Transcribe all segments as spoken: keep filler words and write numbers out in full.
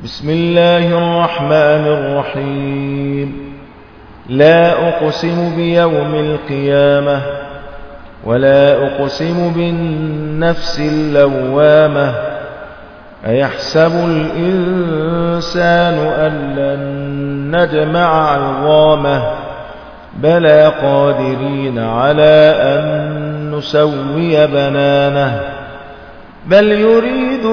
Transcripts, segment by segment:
بسم الله الرحمن الرحيم. لا أقسم بيوم القيامة ولا أقسم بالنفس اللوامة. أيحسب الإنسان أن لن نجمع عظامه بلى قادرين على أن نسوي بنانه بل يريد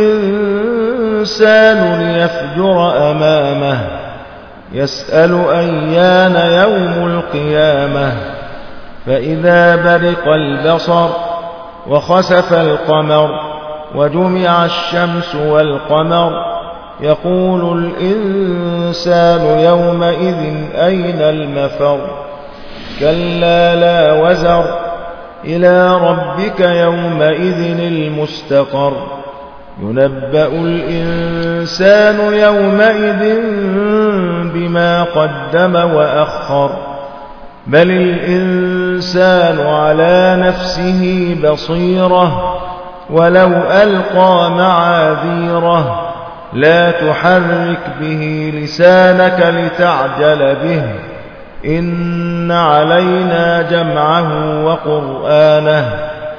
الإنسان ليفجر أمامه يسأل أيان يوم القيامة فإذا برق البصر وخسف القمر وجمع الشمس والقمر يقول الإنسان يومئذ أين المفر كلا لا وزر إلى ربك يومئذ المستقر ينبأ الإنسان يومئذ بما قدم وأخر بل الإنسان على نفسه بصيرة ولو ألقى معاذيره لا تحرك به لسانك لتعجل به إن علينا جمعه وقرآنه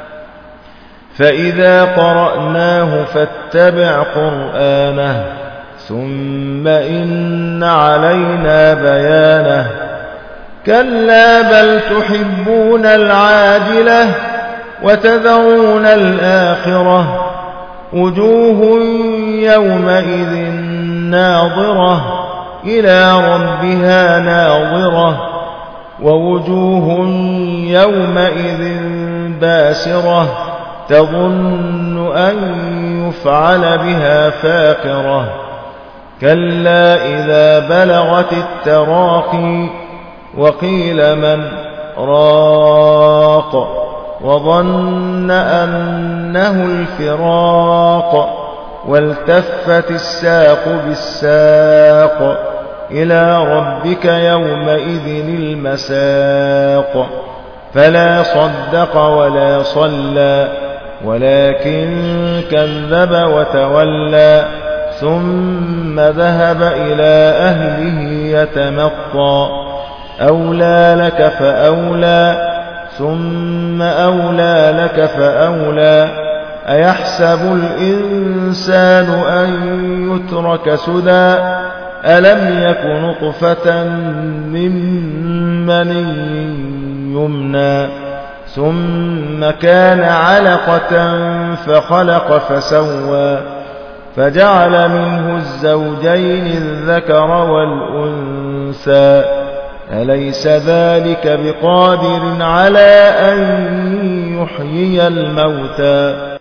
فإذا قرأناه فاتبع قرآنه ثم إن علينا بيانه كلا بل تحبون العاجلة وتذرون الآخرة وجوه يومئذ ناظرة إلى ربها ناظرة ووجوه يومئذ باسرة تظن أن يفعل بها فاقرة كلا إذا بلغت التراقي وقيل من راق وظن أنه الفراق والتفت الساق بالساق إلى ربك يومئذ المساق فلا صدق ولا صلى ولكن كذب وتولى ثم ذهب إلى أهله يتمطى أولى لك فأولى ثم أولى لك فأولى أيحسب الإنسان أن يترك سدى ألم يك نطفة من مني يمنى ثم كان علقة فخلق فسوى فجعل منه الزوجين الذكر والأنثى أليس ذلك بقادر على أن يحيي الموتى